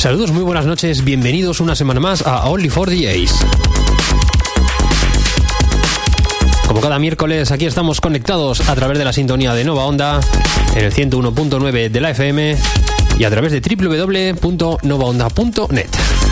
Saludos, muy buenas noches, bienvenidos una semana más a Only for DJs. Como cada miércoles, aquí estamos conectados a través de la sintonía de Nova Onda, en el 101.9 de la FM y a través de www.novaonda.net.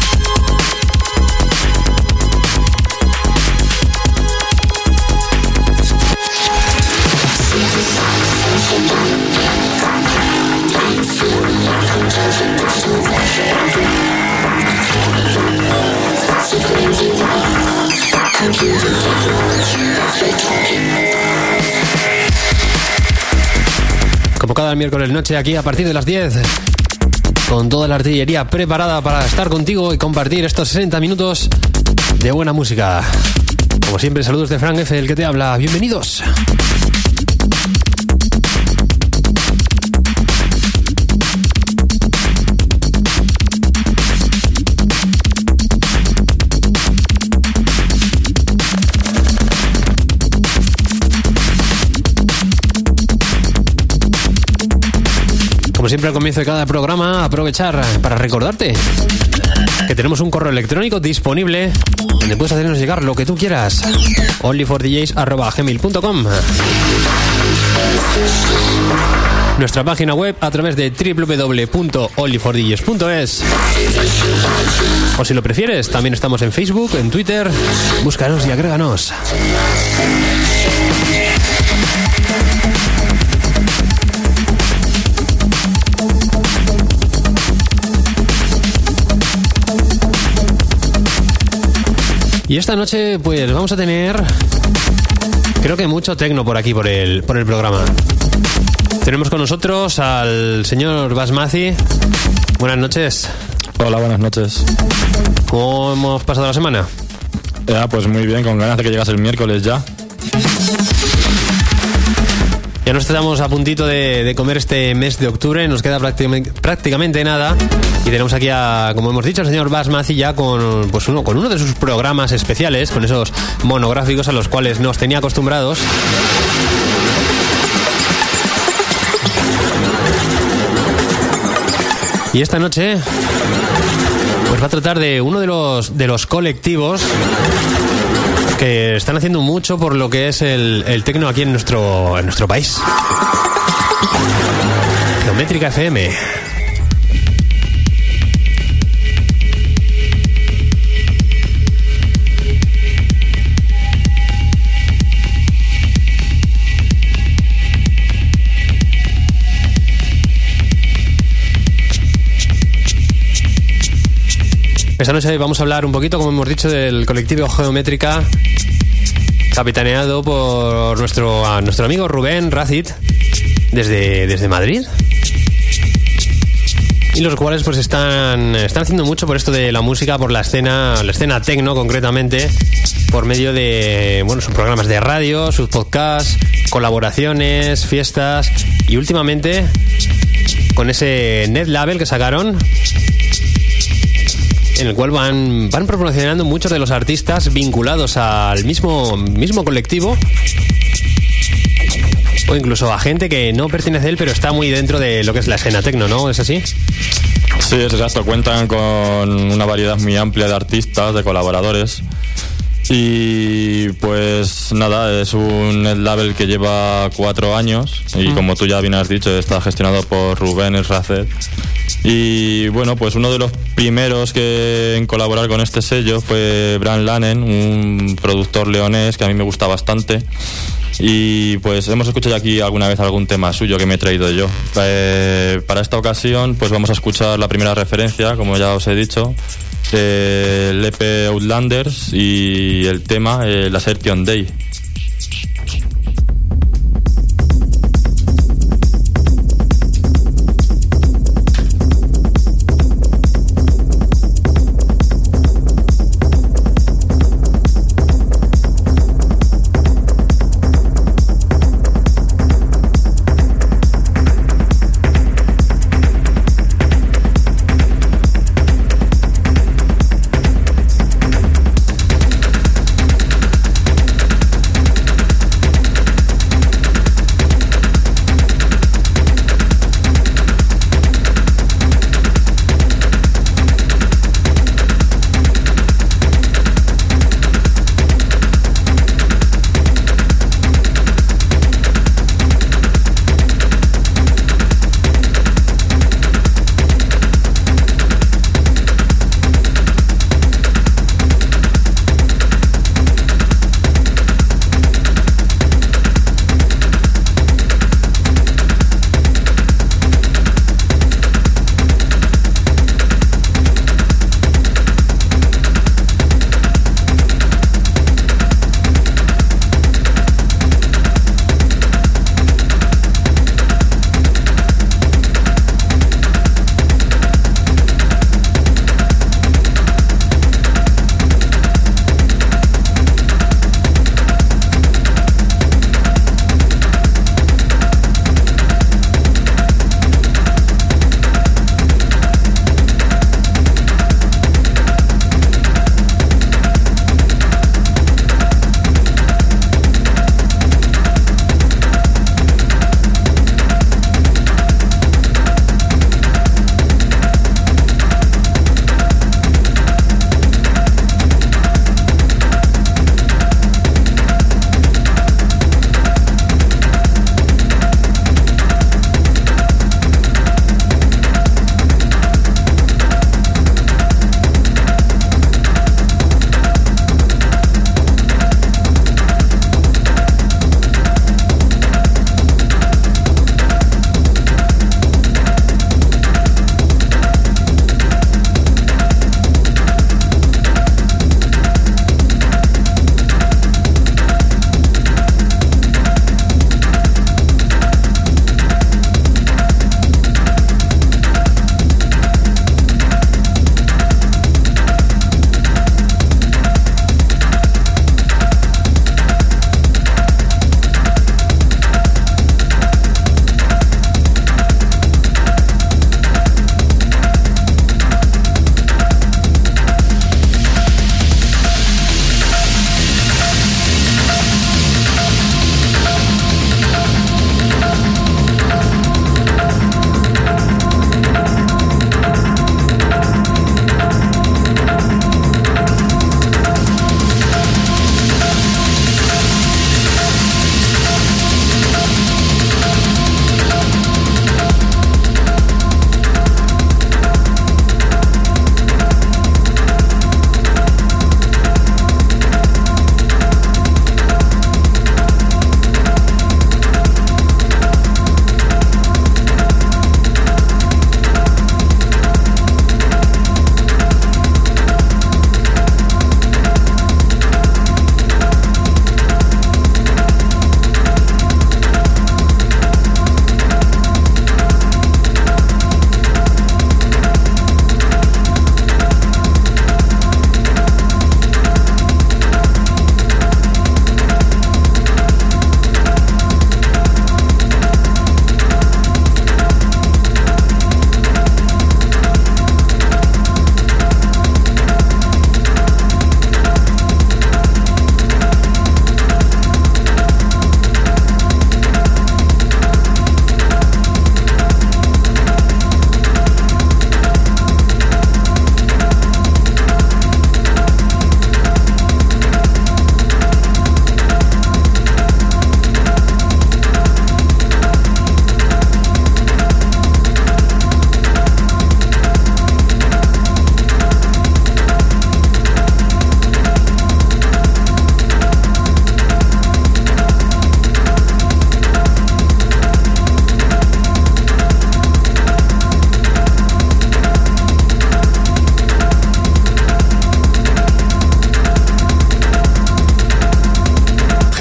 Como cada miércoles noche, aquí a partir de las 10, con toda la artillería preparada para estar contigo y compartir estos 60 minutos de buena música. Como siempre, saludos de Frank F., el que te habla. Bienvenidos. Como siempre, al comienzo de cada programa, aprovechar para recordarte que tenemos un correo electrónico disponible donde puedes hacernos llegar lo que tú quieras. onlyfordjs@gmail.com. Nuestra página web a través de www.onlyfordjs.es. O si lo prefieres, también estamos en Facebook, en Twitter. Búscanos y agréganos. Y esta noche, pues vamos a tener, creo que mucho tecno por aquí, por el programa. Tenemos con nosotros al señor Basmazi. Buenas noches. Hola, buenas noches. ¿Cómo hemos pasado la semana? Pues muy bien, con ganas de que llegase el miércoles ya. Ya nos estamos a puntito de comer este mes de octubre, nos queda prácticamente nada. Y tenemos aquí como hemos dicho, al señor Basmazi ya con uno de sus programas especiales, con esos monográficos a los cuales nos tenía acostumbrados. Y esta noche pues va a tratar de uno de los colectivos que están haciendo mucho por lo que es el tecno aquí en nuestro país. Geométrica FM. Esta noche vamos a hablar un poquito, como hemos dicho, del colectivo Geométrica, capitaneado por nuestro amigo Rubén Racit, desde Madrid. Y los cuales pues están haciendo mucho por esto de la música, por la escena tecno concretamente, por medio de sus programas de radio, sus podcasts, colaboraciones, fiestas y últimamente con ese Net Label que sacaron, en el cual van promocionando muchos de los artistas vinculados al mismo colectivo, o incluso a gente que no pertenece a él pero está muy dentro de lo que es la escena tecno, ¿no? ¿Es así? Sí, es exacto. Cuentan con una variedad muy amplia de artistas, de colaboradores. Y pues nada, es un Net Label que lleva 4 años y como tú ya bien has dicho, está gestionado por Rubén Racet. Y bueno, pues uno de los primeros en colaborar con este sello fue Bran Lanen, un productor leonés que a mí me gusta bastante. Y pues hemos escuchado aquí alguna vez algún tema suyo que me he traído yo. Para esta ocasión pues vamos a escuchar la primera referencia, como ya os he dicho, el EP Outlanders y el tema La Assertion Day.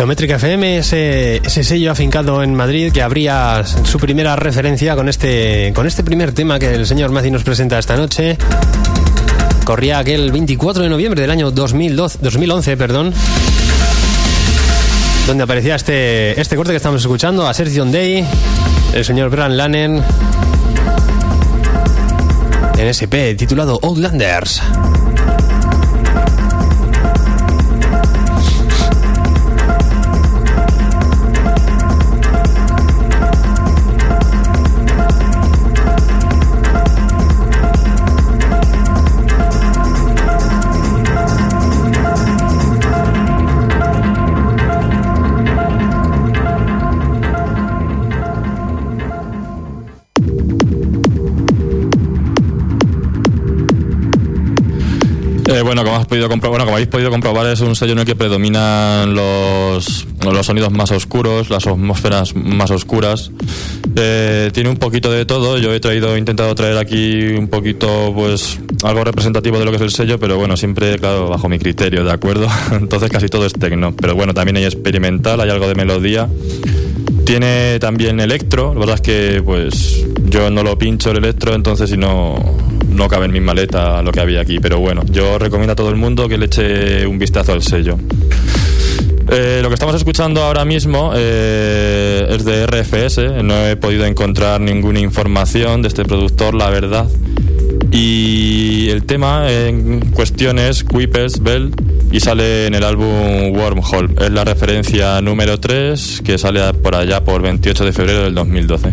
Geométrica FM, ese sello afincado en Madrid que abría su primera referencia con este primer tema que el señor Mazzi nos presenta esta noche. Corría aquel 24 de noviembre del año 2011, donde aparecía este corte que estamos escuchando, Assertion Day, el señor Bran Lanen, en SP titulado Outlanders. Como habéis podido comprobar, es un sello en el que predominan los sonidos más oscuros, las atmósferas más oscuras. Tiene un poquito de todo. Yo he intentado traer aquí un poquito, pues, algo representativo de lo que es el sello, pero bueno, siempre, claro, bajo mi criterio, ¿de acuerdo? Entonces casi todo es techno, pero bueno, también hay experimental, hay algo de melodía. Tiene también electro. La verdad es que, pues, yo no lo pincho el electro, entonces si no cabe en mi maleta lo que había aquí, pero bueno, yo recomiendo a todo el mundo que le eche un vistazo al sello. Lo que estamos escuchando ahora mismo es de RFS. No he podido encontrar ninguna información de este productor, la verdad, y el tema en cuestión es Quipes Bell y sale en el álbum Wormhole. Es la referencia número 3 que sale por allá por 28 de febrero del 2012.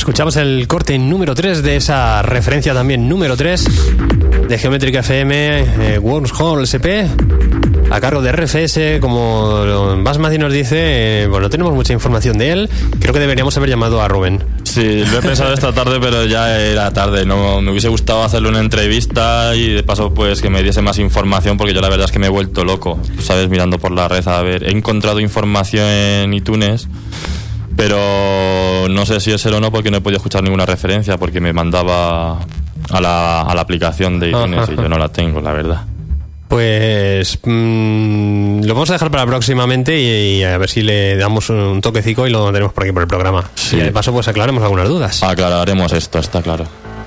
Escuchamos el corte número 3 de esa referencia también número 3 de Geométrica FM, Wormhole SP, a cargo de RFS. Como Basmati nos dice, bueno, no tenemos mucha información de él. Creo que deberíamos haber llamado a Rubén. Sí, lo he pensado esta tarde, pero ya era tarde. No, me hubiese gustado hacerle una entrevista y de paso pues que me diese más información, porque yo la verdad es que me he vuelto loco, ¿sabes? Mirando por la red, a ver, he encontrado información en iTunes, pero no sé si es él o no, porque no he podido escuchar ninguna referencia, porque me mandaba a la aplicación de iTunes. Y yo no la tengo, la verdad. Pues lo vamos a dejar para próximamente y a ver si le damos un toquecico y lo tenemos por aquí por el programa. Sí. Y de paso pues aclaremos algunas dudas. Aclararemos esto, está claro.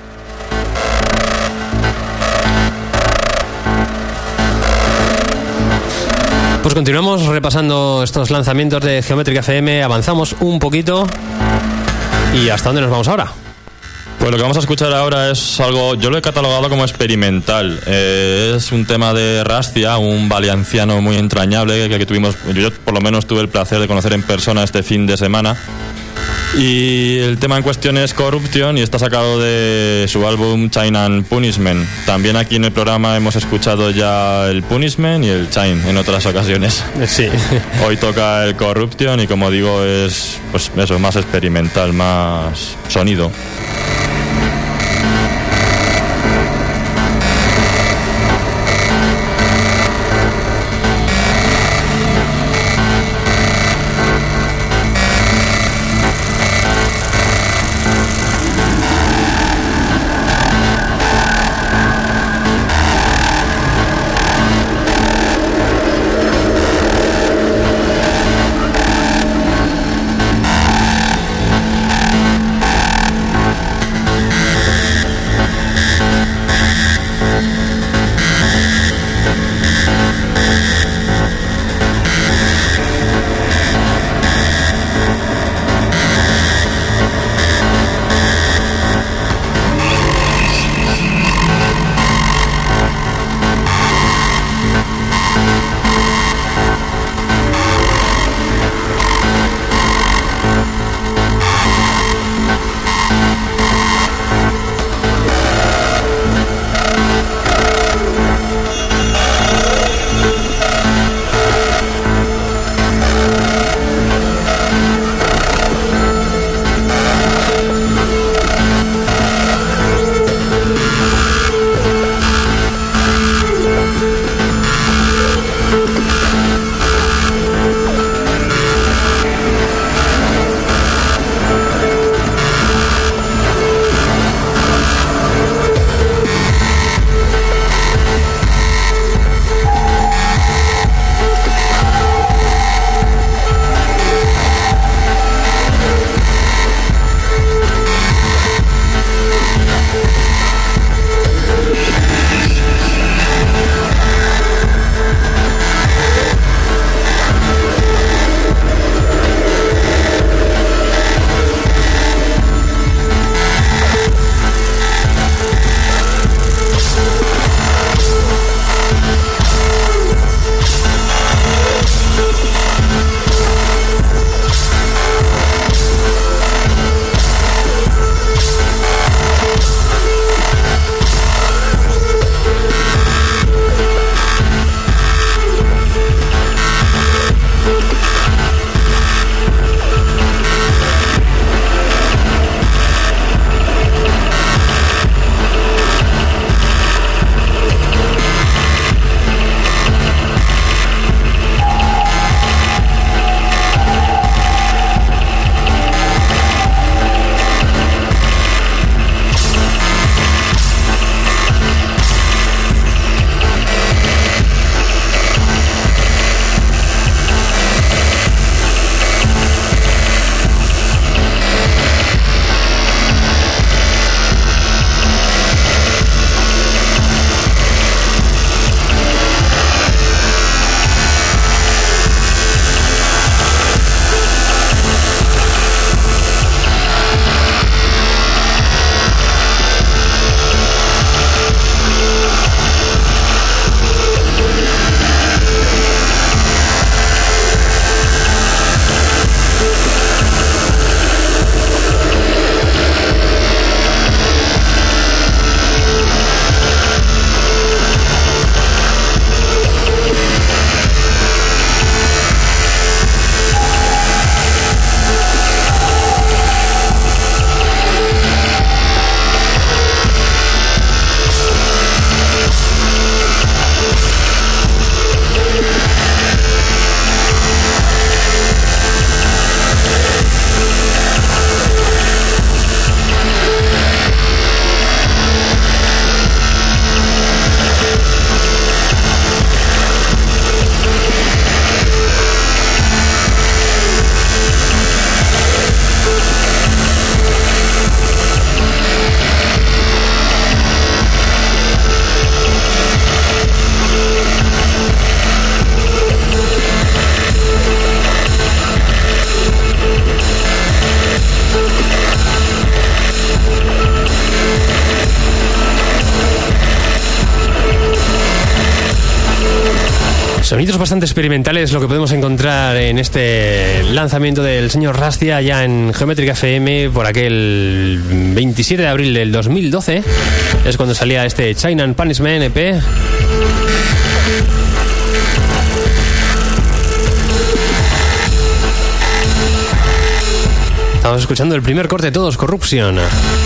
Pues continuamos repasando estos lanzamientos de Geométrica FM, avanzamos un poquito. ¿Y hasta dónde nos vamos ahora? Pues lo que vamos a escuchar ahora es algo, yo lo he catalogado como experimental. Es un tema de Rastia, un valenciano muy entrañable que tuvimos, yo por lo menos tuve el placer de conocer en persona este fin de semana. Y el tema en cuestión es Corruption y está sacado de su álbum Chain and Punishment. También aquí en el programa hemos escuchado ya el Punishment y el Chain en otras ocasiones. Sí. Hoy toca el Corruption y como digo es pues eso, más experimental, más sonido. Sonidos bastante experimentales lo que podemos encontrar en este lanzamiento del señor Rastia ya en Geométrica FM por aquel 27 de abril del 2012. Es cuando salía este China and Punishment EP. Estamos escuchando el primer corte de todos, Corruption.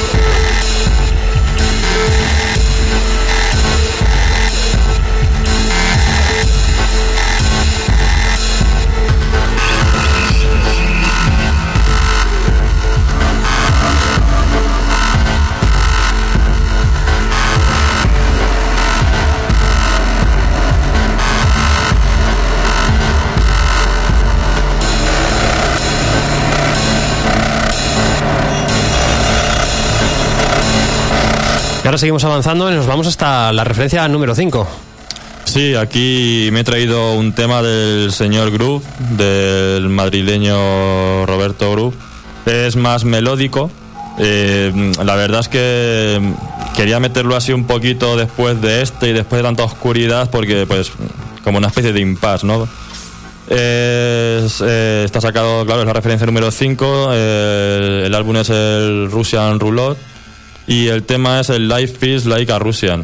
Ahora seguimos avanzando y nos vamos hasta la referencia número 5. Sí, aquí me he traído un tema del señor Groove, del madrileño Roberto Groove. Es más melódico. La verdad es que quería meterlo así un poquito después de y después de tanta oscuridad, porque pues como una especie de impasse, ¿no? Está sacado, claro, es la referencia número 5. El álbum es el Russian Roulette. Y el tema es el Life Feels Like a Russian.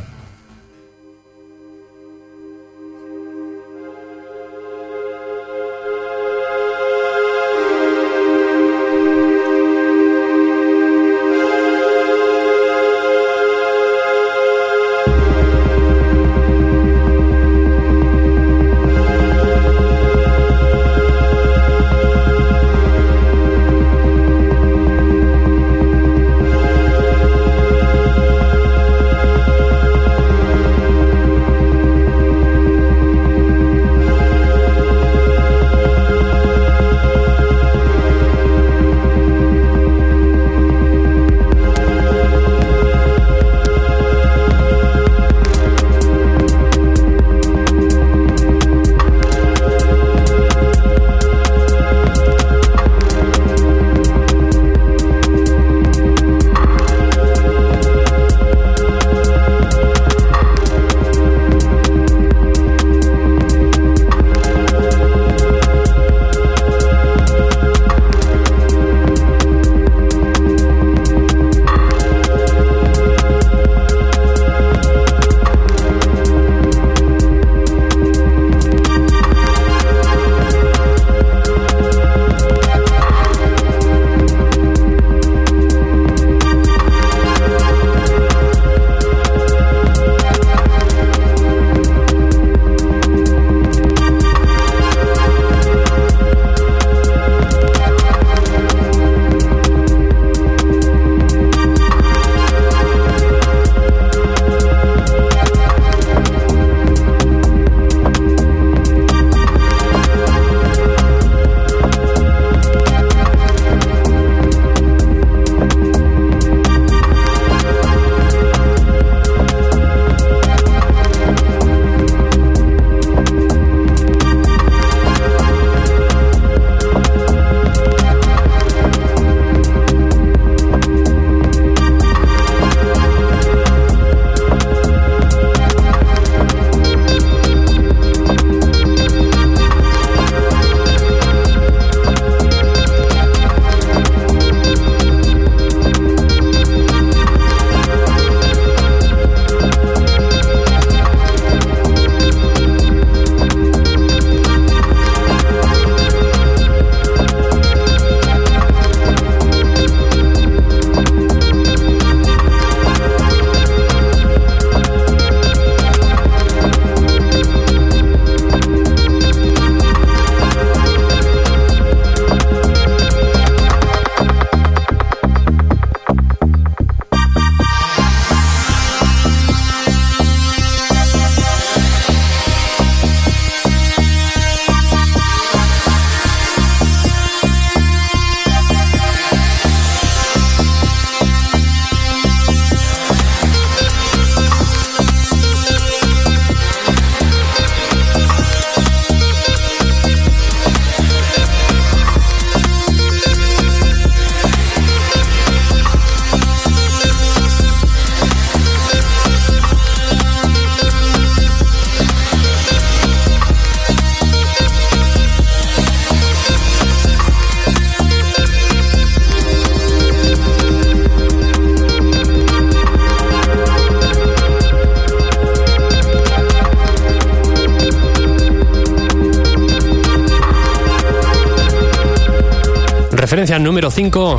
Referencia número 5.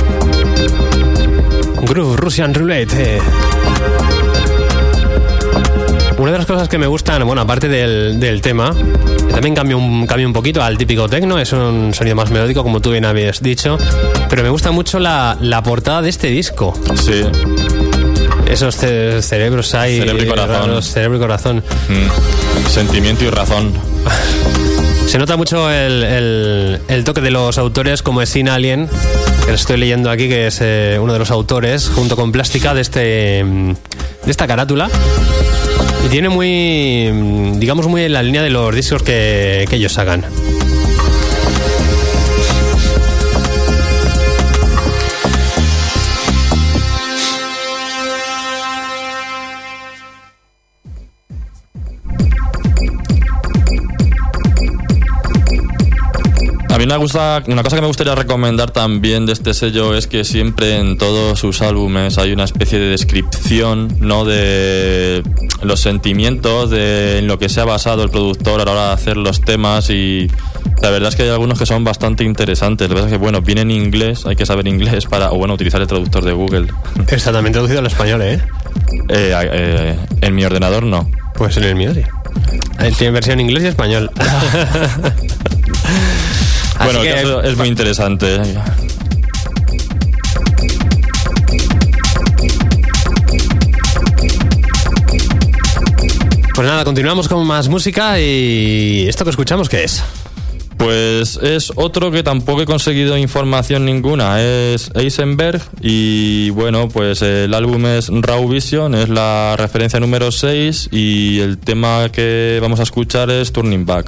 Groove Russian Roulette. Una de las cosas que me gustan, bueno, aparte del tema, también cambia un poquito al típico techno, es un sonido más melódico, como tú bien habías dicho, pero me gusta mucho la portada de este disco. Sí. Esos cerebros ahí. Cerebro y corazón. Cerebro y corazón. Sentimiento y razón. Se nota mucho el toque de los autores, como es Sin Alien, que lo estoy leyendo aquí, que es uno de los autores, junto con Plástica, de esta carátula. Y tiene muy, digamos, muy en la línea de los discos que ellos sacan. A mí me gusta, una cosa que me gustaría recomendar también de este sello es que siempre en todos sus álbumes hay una especie de descripción, ¿no?, de los sentimientos, de en lo que se ha basado el productor a la hora de hacer los temas, y la verdad es que hay algunos que son bastante interesantes. Lo que pasa es que, bueno, viene en inglés, hay que saber inglés para, o bueno, utilizar el traductor de Google. Está también traducido al español, En mi ordenador no. Pues en el mío sí. Tiene versión inglés y español. Bueno, el caso es muy interesante. Pues nada, continuamos con más música. ¿Y esto que escuchamos qué es? Pues es otro que tampoco he conseguido información ninguna. Es Eisenberg y bueno, pues el álbum es Raw Vision, es la referencia número 6 y el tema que vamos a escuchar es Turning Back.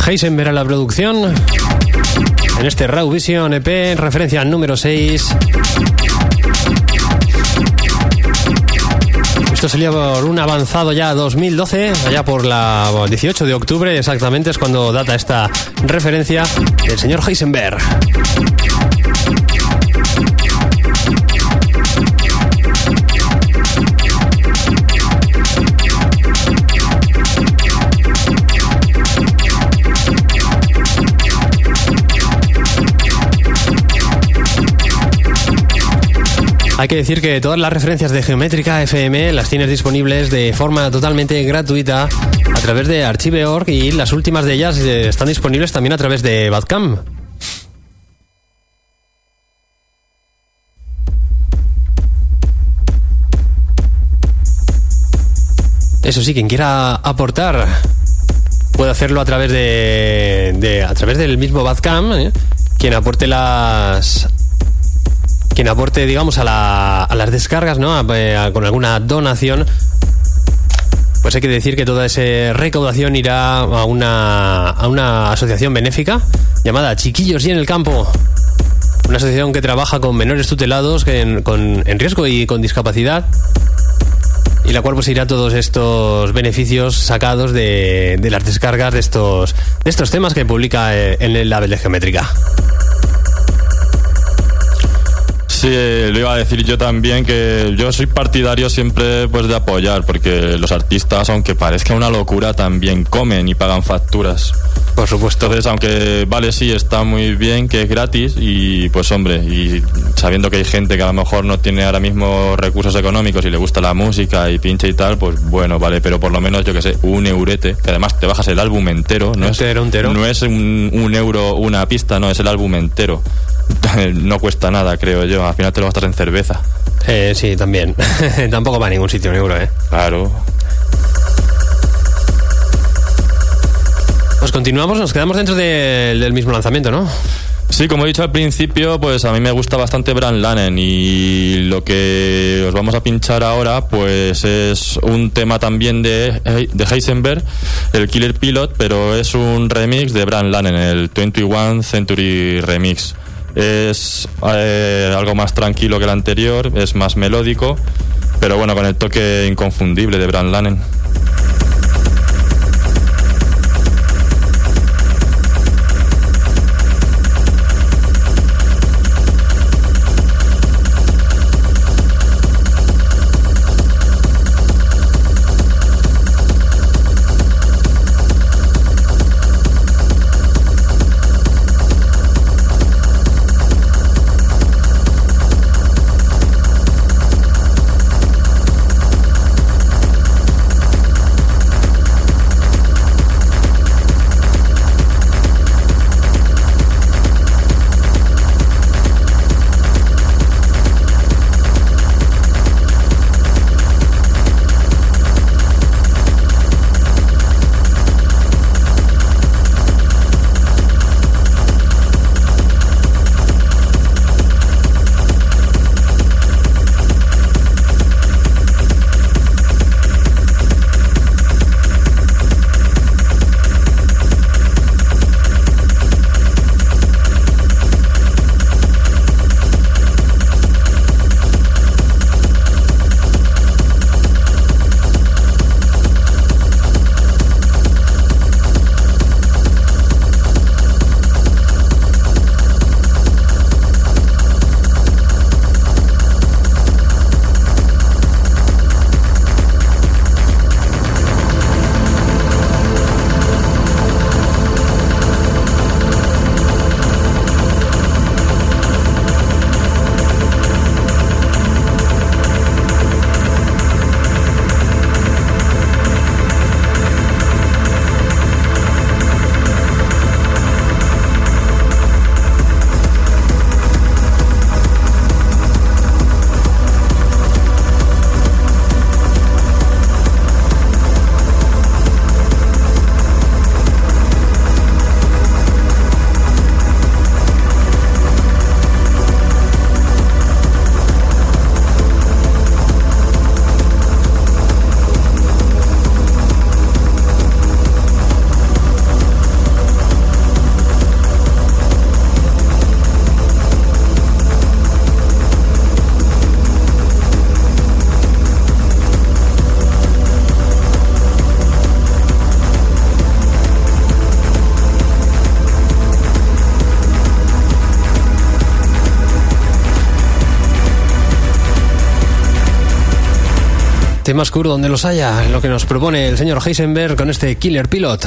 Heisenberg a la producción. En este Raw Vision EP, referencia número 6. Esto salía por un avanzado ya 2012, allá por la 18 de octubre, exactamente es cuando data esta referencia del señor Heisenberg. Hay que decir que todas las referencias de Geométrica FM las tienes disponibles de forma totalmente gratuita a través de Archive.org y las últimas de ellas están disponibles también a través de Bandcamp. Eso sí, quien quiera aportar puede hacerlo a través a través del mismo Bandcamp, quien aporte, digamos, a las descargas, ¿no? Con alguna donación, pues hay que decir que toda esa recaudación irá a una asociación benéfica llamada Chiquillos y en el Campo. Una asociación que trabaja con menores tutelados en riesgo y con discapacidad, y la cual pues irá todos estos beneficios sacados de las descargas de estos temas que publica en el label de Geométrica. Sí, lo iba a decir yo también, que yo soy partidario siempre pues de apoyar, porque los artistas, aunque parezca una locura, también comen y pagan facturas. Por supuesto. Entonces, aunque vale, sí, está muy bien que es gratis, y pues hombre, y sabiendo que hay gente que a lo mejor no tiene ahora mismo recursos económicos y le gusta la música y pinche y tal, pues bueno, vale, pero por lo menos, yo que sé, un eurete, que además te bajas el álbum entero, no es un euro una pista, no, es el álbum entero. No cuesta nada, creo yo. Al final te lo gastas en cerveza. Sí, también. Tampoco va a ningún sitio un euro, Claro. Pues continuamos, nos quedamos dentro del mismo lanzamiento, ¿no? Sí, como he dicho al principio, pues a mí me gusta bastante Bran Lanen, y lo que os vamos a pinchar ahora pues es un tema también de Heisenberg, el Killer Pilot, pero es un remix de Bran Lanen, el 21 Century Remix. Es algo más tranquilo que el anterior, es más melódico, pero bueno, con el toque inconfundible de Bran Lanen. tema oscuro donde los haya, lo que nos propone el señor Heisenberg con este Killer Pilot.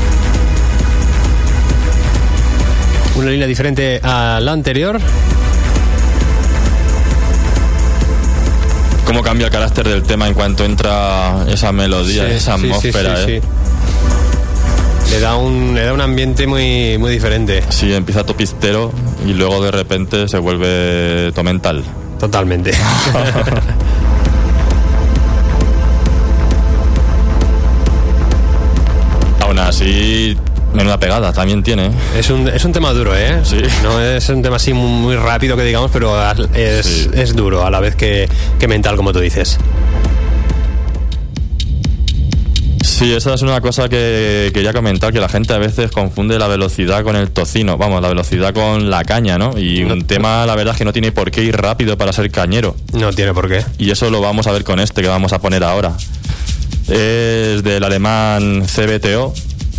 Una línea diferente a la anterior. Cómo cambia el carácter del tema en cuanto entra esa melodía, esa atmósfera, sí. Le da un ambiente muy, muy diferente. Sí, empieza topistero y luego de repente se vuelve tomental. Totalmente. Aún así, menuda pegada también tiene. Es un tema duro, ¿eh? Sí. No es un tema así muy rápido que digamos, pero es duro a la vez que mental, como tú dices. Sí, esa es una cosa que quería comentar, que la gente a veces confunde la velocidad con el tocino, vamos, la velocidad con la caña, ¿no? Y un tema, la verdad, es que no tiene por qué ir rápido para ser cañero. No tiene por qué. Y eso lo vamos a ver con este que vamos a poner ahora. Es del alemán CBTO.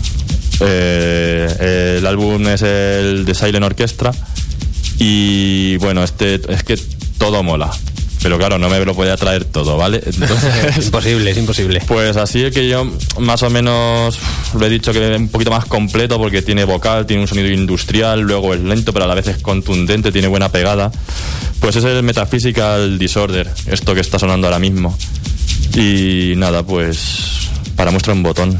El álbum es el de Silent Orchestra. Y bueno, es que todo mola. Pero claro, no me lo podía traer todo, ¿vale? Entonces, es imposible. Pues así es que yo más o menos lo he dicho que es un poquito más completo porque tiene vocal, tiene un sonido industrial, luego es lento pero a la vez es contundente, tiene buena pegada. Pues es el Metaphysical Disorder, esto que está sonando ahora mismo. Y nada, pues para muestra un botón.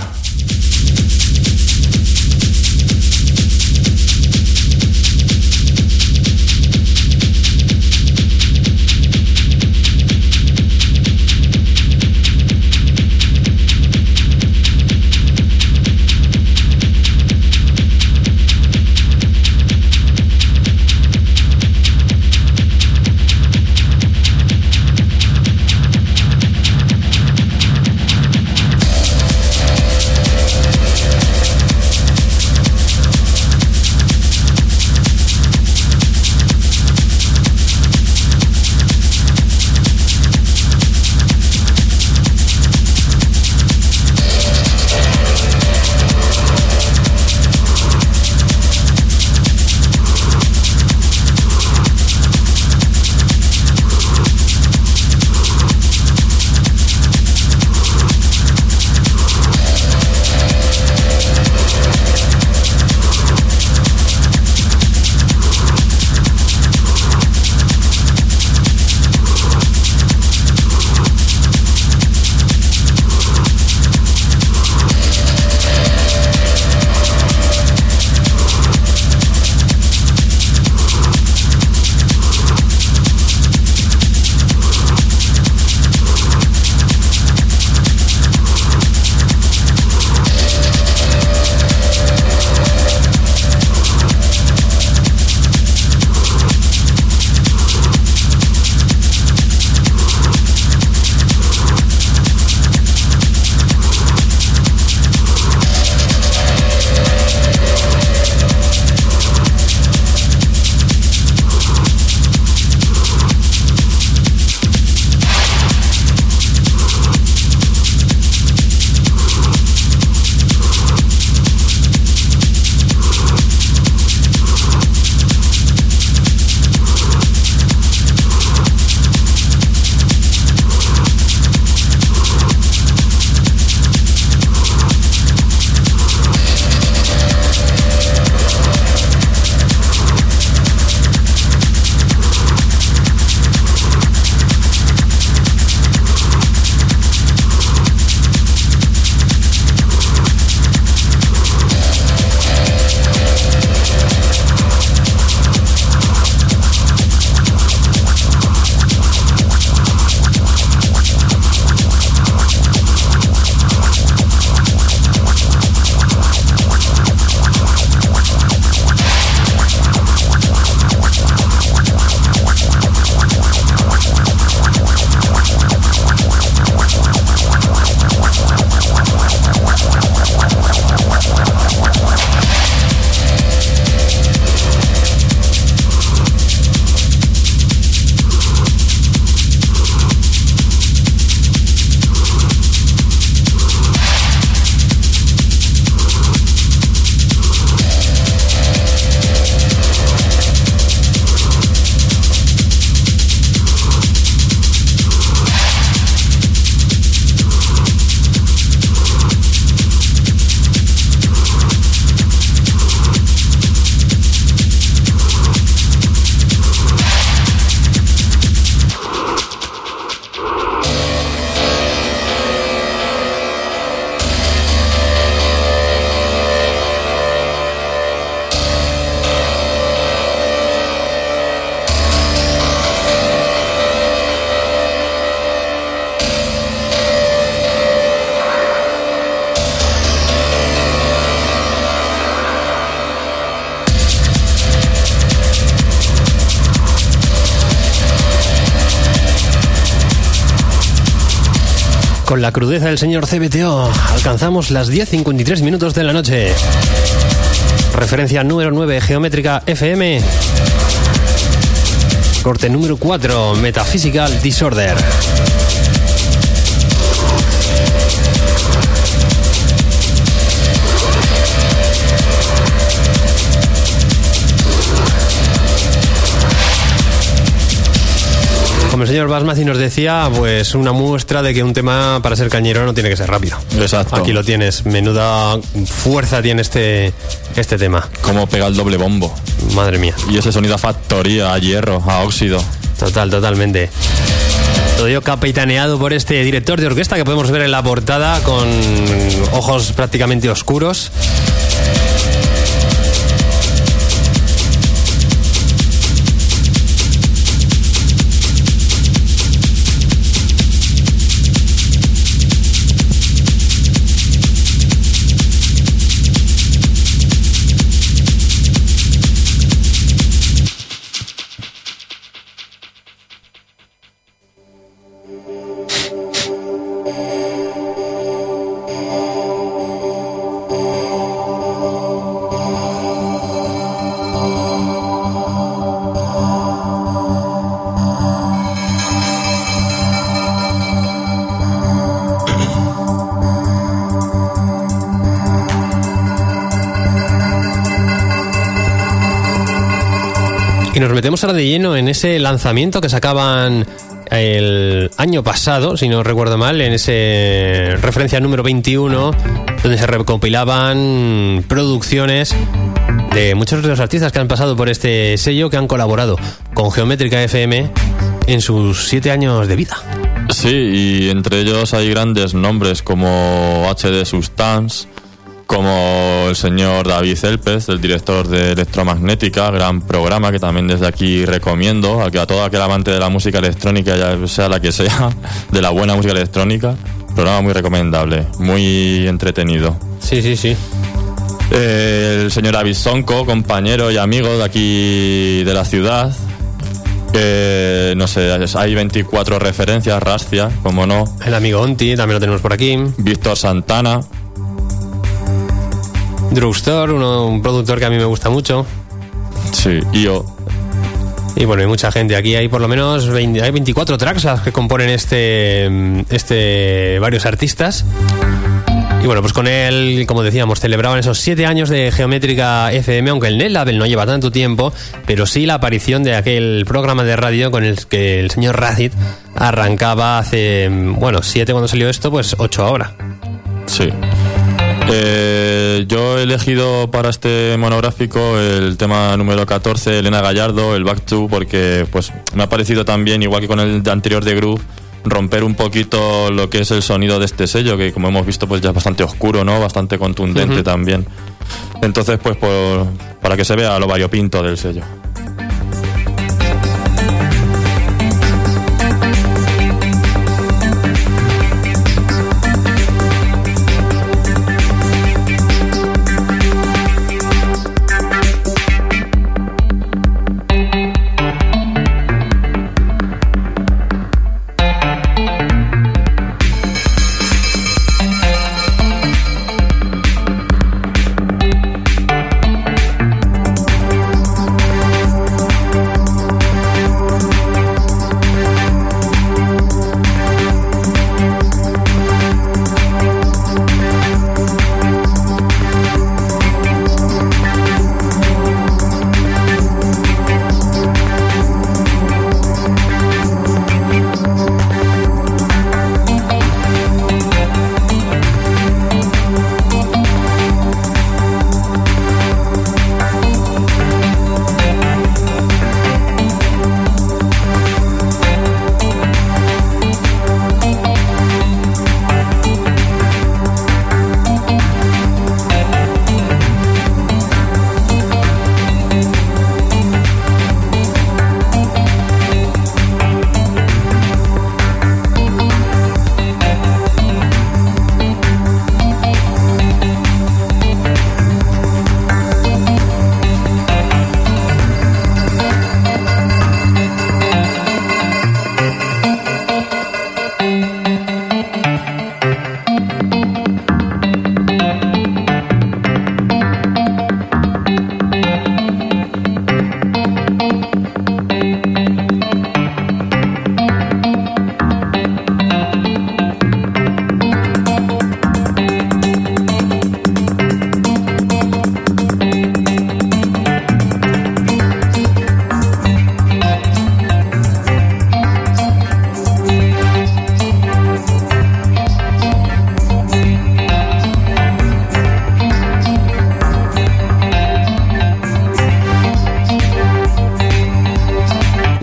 Con la crudeza del señor CBTO alcanzamos las 10:53 minutos de la noche. Referencia número 9, Geométrica FM. Corte número 4, Metaphysical Disorder. Como el señor Basmazi nos decía, pues una muestra de que un tema para ser cañero no tiene que ser rápido. Exacto. Aquí lo tienes, menuda fuerza tiene este tema. Como pega el doble bombo. Madre mía. Y ese sonido a factoría, a hierro, a óxido. Totalmente. Todo ello capitaneado por este director de orquesta que podemos ver en la portada con ojos prácticamente oscuros. Y nos metemos ahora de lleno en ese lanzamiento que sacaban el año pasado, si no recuerdo mal, en ese referencia número 21, donde se recopilaban producciones de muchos de los artistas que han pasado por este sello, que han colaborado con Geométrica FM en sus 7 años de vida. Sí, y entre ellos hay grandes nombres como HD Substance, como el señor David Elpez, el director de Electromagnética, gran programa que también desde aquí recomiendo a todo aquel amante de la música electrónica, ya sea la que sea, de la buena música electrónica. Programa muy recomendable, muy entretenido. Sí. El señor Avis Sonko, compañero y amigo de aquí de la ciudad. No sé, hay 24 referencias, Rastia, como no. El amigo Onti, también lo tenemos por aquí. Víctor Santana. Drugstore, un productor que a mí me gusta mucho. Sí, yo. Y bueno, hay mucha gente. Aquí hay por lo menos hay 24 tracks que componen varios artistas. Y bueno, pues con él, como decíamos, celebraban esos 7 años de Geométrica FM, aunque el NetLabel no lleva tanto tiempo, pero sí la aparición de aquel programa de radio con el que el señor Razid arrancaba hace, 7 cuando salió esto, pues 8 ahora. Sí. Yo he elegido para este monográfico el tema número 14, Elena Gallardo, el Back to, porque pues me ha parecido también, igual que con el anterior de Groove, romper un poquito lo que es el sonido de este sello, que como hemos visto pues ya es bastante oscuro, ¿no? Bastante contundente también. Entonces pues para que se vea lo variopinto del sello.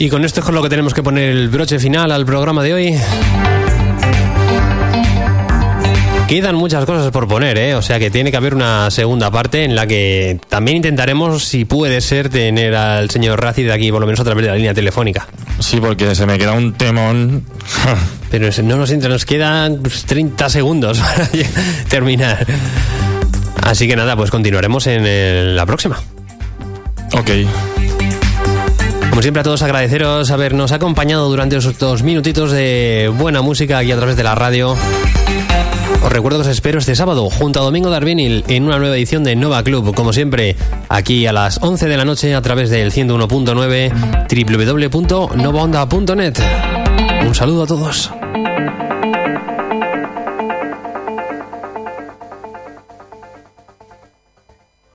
Y con esto es con lo que tenemos que poner el broche final al programa de hoy. Quedan muchas cosas por poner, o sea que tiene que haber una segunda parte en la que también intentaremos, si puede ser, tener al señor Razi de aquí, por lo menos a través de la línea telefónica. Sí, porque se me queda un temón. Pero no nos quedan 30 segundos para terminar. Así que nada, pues continuaremos en la próxima. Ok. Como siempre, a todos agradeceros habernos acompañado durante estos minutitos de buena música aquí a través de la radio. Os recuerdo que os espero este sábado junto a Domingo Darvinil en una nueva edición de Nova Club, como siempre, aquí a las 11 de la noche a través del 101.9 www.novaonda.net. Un saludo a todos.